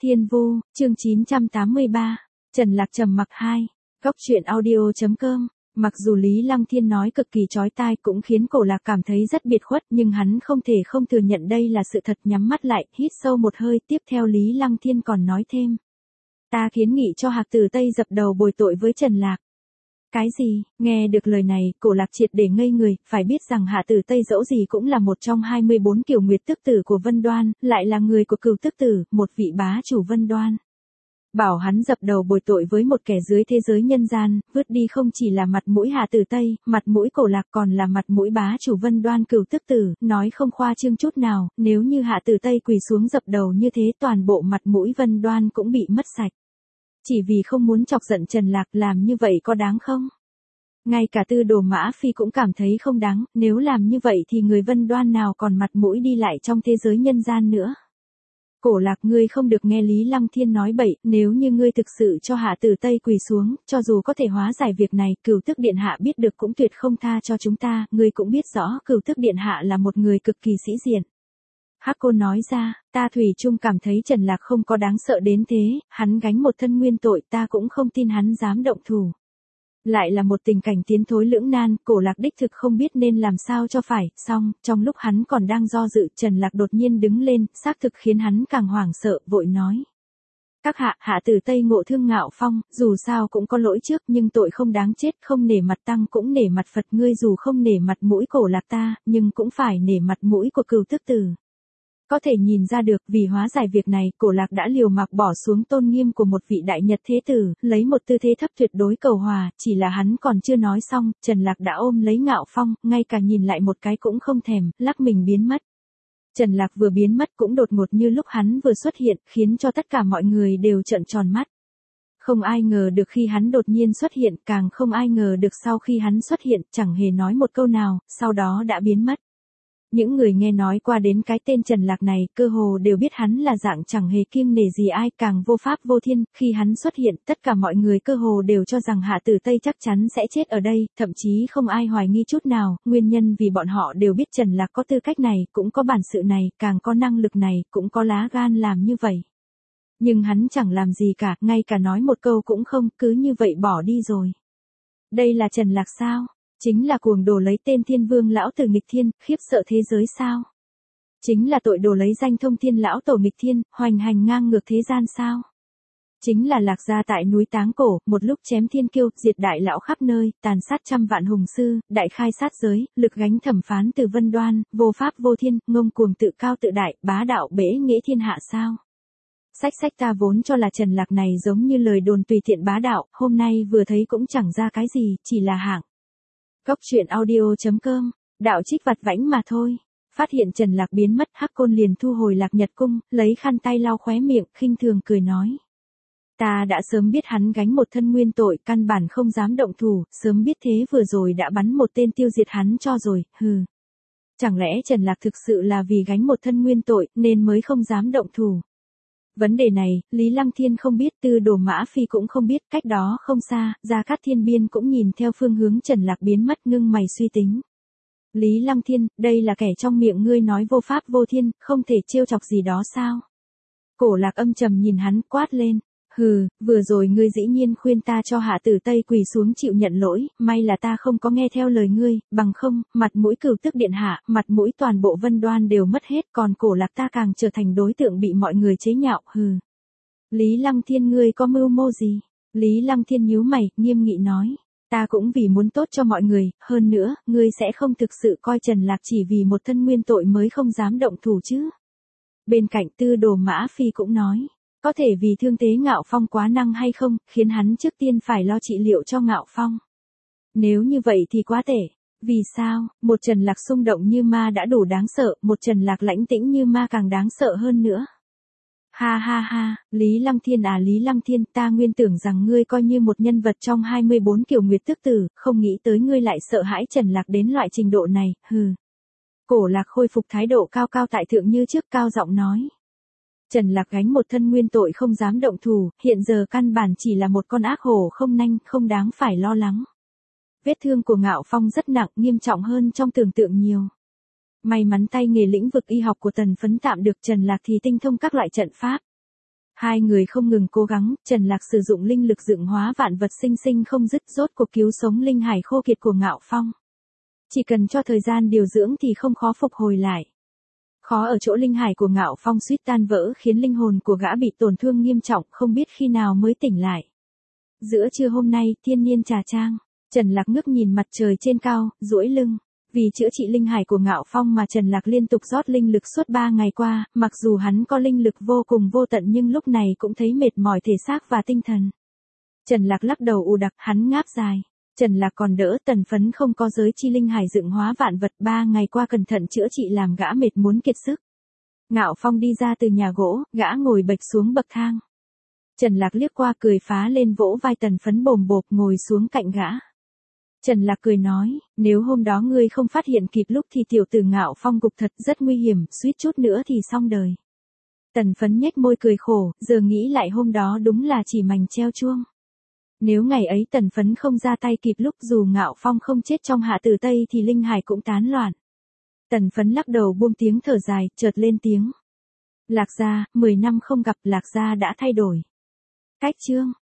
Thiên Vu, chương 983, Trần Lạc trầm mặc 2, Góc truyện audio.com. Mặc dù Lý Lăng Thiên nói cực kỳ chói tai cũng khiến Cổ Lạc cảm thấy rất biệt khuất, nhưng hắn không thể không thừa nhận đây là sự thật. Nhắm mắt lại, hít sâu một hơi, tiếp theo Lý Lăng Thiên còn nói thêm. Ta kiến nghị cho Hạc Tử Tây dập đầu bồi tội với Trần Lạc. Cái gì? Nghe được lời này, Cổ Lạc triệt để ngây người, phải biết rằng Hạ Tử Tây dẫu gì cũng là một trong 24 kiều nguyệt tức tử của Vân Đoan, lại là người của Cửu Tức Tử, một vị bá chủ Vân Đoan. Bảo hắn dập đầu bồi tội với một kẻ dưới thế giới nhân gian, vứt đi không chỉ là mặt mũi Hạ Tử Tây, mặt mũi Cổ Lạc còn là mặt mũi bá chủ Vân Đoan Cửu Tức Tử, nói không khoa trương chút nào, nếu như Hạ Tử Tây quỳ xuống dập đầu như thế toàn bộ mặt mũi Vân Đoan cũng bị mất sạch. Chỉ vì không muốn chọc giận Trần Lạc, làm như vậy có đáng không? Ngay cả Tư Đồ Mã Phi cũng cảm thấy không đáng, nếu làm như vậy thì người Vân Đoan nào còn mặt mũi đi lại trong thế giới nhân gian nữa. Cổ Lạc, ngươi không được nghe Lý Lăng Thiên nói bậy, nếu như ngươi thực sự cho Hạ Tử Tây quỳ xuống, cho dù có thể hóa giải việc này, Cửu Tức Điện Hạ biết được cũng tuyệt không tha cho chúng ta, ngươi cũng biết rõ Cửu Tức Điện Hạ là một người cực kỳ sĩ diện. Hắc Côn nói ra, ta thủy chung cảm thấy Trần Lạc không có đáng sợ đến thế, hắn gánh một thân nguyên tội, ta cũng không tin hắn dám động thủ. Lại là một tình cảnh tiến thối lưỡng nan, Cổ Lạc đích thực không biết nên làm sao cho phải, xong, trong lúc hắn còn đang do dự, Trần Lạc đột nhiên đứng lên, xác thực khiến hắn càng hoảng sợ, vội nói. Các hạ, Hạ Tử Tây ngộ thương Ngạo Phong, dù sao cũng có lỗi trước, nhưng tội không đáng chết, không nể mặt Tăng cũng nể mặt Phật, ngươi dù không nể mặt mũi Cổ Lạc ta, nhưng cũng phải nể mặt mũi của Cửu Tức Tử. Có thể nhìn ra được, vì hóa giải việc này, Cổ Lạc đã liều mạng bỏ xuống tôn nghiêm của một vị đại nhật thế tử, lấy một tư thế thấp tuyệt đối cầu hòa, chỉ là hắn còn chưa nói xong, Trần Lạc đã ôm lấy Ngạo Phong, ngay cả nhìn lại một cái cũng không thèm, lắc mình biến mất. Trần Lạc vừa biến mất cũng đột ngột như lúc hắn vừa xuất hiện, khiến cho tất cả mọi người đều trợn tròn mắt. Không ai ngờ được khi hắn đột nhiên xuất hiện, càng không ai ngờ được sau khi hắn xuất hiện, chẳng hề nói một câu nào, sau đó đã biến mất. Những người nghe nói qua đến cái tên Trần Lạc này, cơ hồ đều biết hắn là dạng chẳng hề kiêng nể gì ai, càng vô pháp vô thiên, khi hắn xuất hiện, tất cả mọi người cơ hồ đều cho rằng Hạ Tử Tây chắc chắn sẽ chết ở đây, thậm chí không ai hoài nghi chút nào, nguyên nhân vì bọn họ đều biết Trần Lạc có tư cách này, cũng có bản sự này, càng có năng lực này, cũng có lá gan làm như vậy. Nhưng hắn chẳng làm gì cả, ngay cả nói một câu cũng không, cứ như vậy bỏ đi rồi. Đây là Trần Lạc sao? Chính là cuồng đồ lấy tên Thiên Vương lão tử nghịch thiên, khiếp sợ thế giới sao? Chính là tội đồ lấy danh Thông Thiên lão tổ nghịch thiên, hoành hành ngang ngược thế gian sao? Chính là Lạc gia tại núi Táng Cổ, một lúc chém thiên kiêu, diệt đại lão khắp nơi, tàn sát trăm vạn hùng sư, đại khai sát giới, lực gánh thẩm phán từ Vân Đoan, vô pháp vô thiên, ngông cuồng tự cao tự đại, bá đạo bể nghĩa thiên hạ sao? Sách ta vốn cho là Trần Lạc này giống như lời đồn tùy tiện bá đạo, hôm nay vừa thấy cũng chẳng ra cái gì, chỉ là hạng. Góc truyện audio.com, đạo trích vặt vãnh mà thôi. Phát hiện Trần Lạc biến mất, Hắc Côn liền thu hồi Lạc Nhật cung, lấy khăn tay lau khóe miệng, khinh thường cười nói. Ta đã sớm biết hắn gánh một thân nguyên tội, căn bản không dám động thủ, sớm biết thế vừa rồi đã bắn một tên tiêu diệt hắn cho rồi, hừ. Chẳng lẽ Trần Lạc thực sự là vì gánh một thân nguyên tội, nên mới không dám động thủ. Vấn đề này, Lý Lăng Thiên không biết, Tư Đồ Mã Phi cũng không biết, cách đó không xa, Gia Cát Thiên Biên cũng nhìn theo phương hướng Trần Lạc biến mất, ngưng mày suy tính. Lý Lăng Thiên, đây là kẻ trong miệng ngươi nói vô pháp vô thiên, không thể trêu chọc gì đó sao? Cổ Lạc âm trầm nhìn hắn, quát lên. Hừ, vừa rồi ngươi dĩ nhiên khuyên ta cho Hạ Tử Tây quỳ xuống chịu nhận lỗi, may là ta không có nghe theo lời ngươi, bằng không, mặt mũi Cửu Tức Điện Hạ, mặt mũi toàn bộ Vân Đoan đều mất hết, còn Cổ Lạc ta càng trở thành đối tượng bị mọi người chế nhạo, hừ. Lý Lăng Thiên, ngươi có mưu mô gì? Lý Lăng Thiên nhíu mày, nghiêm nghị nói. Ta cũng vì muốn tốt cho mọi người, hơn nữa, ngươi sẽ không thực sự coi Trần Lạc chỉ vì một thân nguyên tội mới không dám động thủ chứ. Bên cạnh Tư Đồ Mã Phi cũng nói. Có thể vì thương thế Ngạo Phong quá năng hay không, khiến hắn trước tiên phải lo trị liệu cho Ngạo Phong. Nếu như vậy thì quá tệ. Vì sao, một Trần Lạc xung động như ma đã đủ đáng sợ, một Trần Lạc lãnh tĩnh như ma càng đáng sợ hơn nữa. Ha ha ha, Lý Lăng Thiên à, Lý Lăng Thiên, ta nguyên tưởng rằng ngươi coi như một nhân vật trong 24 kiều nguyệt tức tử, không nghĩ tới ngươi lại sợ hãi Trần Lạc đến loại trình độ này, hừ. Cổ Lạc khôi phục thái độ cao cao tại thượng như trước, cao giọng nói. Trần Lạc gánh một thân nguyên tội không dám động thủ, hiện giờ căn bản chỉ là một con ác hổ không nanh, không đáng phải lo lắng. Vết thương của Ngạo Phong rất nặng, nghiêm trọng hơn trong tưởng tượng nhiều. May mắn tay nghề lĩnh vực y học của Tần Phấn tạm được, Trần Lạc thì tinh thông các loại trận pháp. Hai người không ngừng cố gắng, Trần Lạc sử dụng linh lực dựng hóa vạn vật sinh sinh không dứt, rốt cuộc cứu sống linh hải khô kiệt của Ngạo Phong. Chỉ cần cho thời gian điều dưỡng thì không khó phục hồi lại. Khó ở chỗ linh hải của Ngạo Phong suýt tan vỡ khiến linh hồn của gã bị tổn thương nghiêm trọng, không biết khi nào mới tỉnh lại. Giữa trưa hôm nay, thiên niên trà trang, Trần Lạc ngước nhìn mặt trời trên cao, duỗi lưng. Vì chữa trị linh hải của Ngạo Phong mà Trần Lạc liên tục rót linh lực suốt 3 ngày qua, mặc dù hắn có linh lực vô cùng vô tận nhưng lúc này cũng thấy mệt mỏi thể xác và tinh thần. Trần Lạc lắc đầu ù đặc, hắn ngáp dài. Trần Lạc còn đỡ, Tần Phấn không có giới chi linh hải dựng hóa vạn vật, 3 ngày qua cẩn thận chữa trị làm gã mệt muốn kiệt sức. Ngạo Phong đi ra từ nhà gỗ, gã ngồi bệch xuống bậc thang. Trần Lạc liếc qua cười phá lên vỗ vai Tần Phấn bồm bộp ngồi xuống cạnh gã. Trần Lạc cười nói, nếu hôm đó ngươi không phát hiện kịp lúc thì tiểu tử Ngạo Phong gục thật rất nguy hiểm, suýt chút nữa thì xong đời. Tần Phấn nhếch môi cười khổ, giờ nghĩ lại hôm đó đúng là chỉ mành treo chuông. Nếu ngày ấy Tần Phấn không ra tay kịp lúc dù Ngạo Phong không chết trong hạ tử Tây thì linh hải cũng tán loạn. Tần Phấn lắc đầu buông tiếng thở dài, chợt lên tiếng. Lạc gia, 10 năm không gặp, Lạc gia đã thay đổi. Cách chương.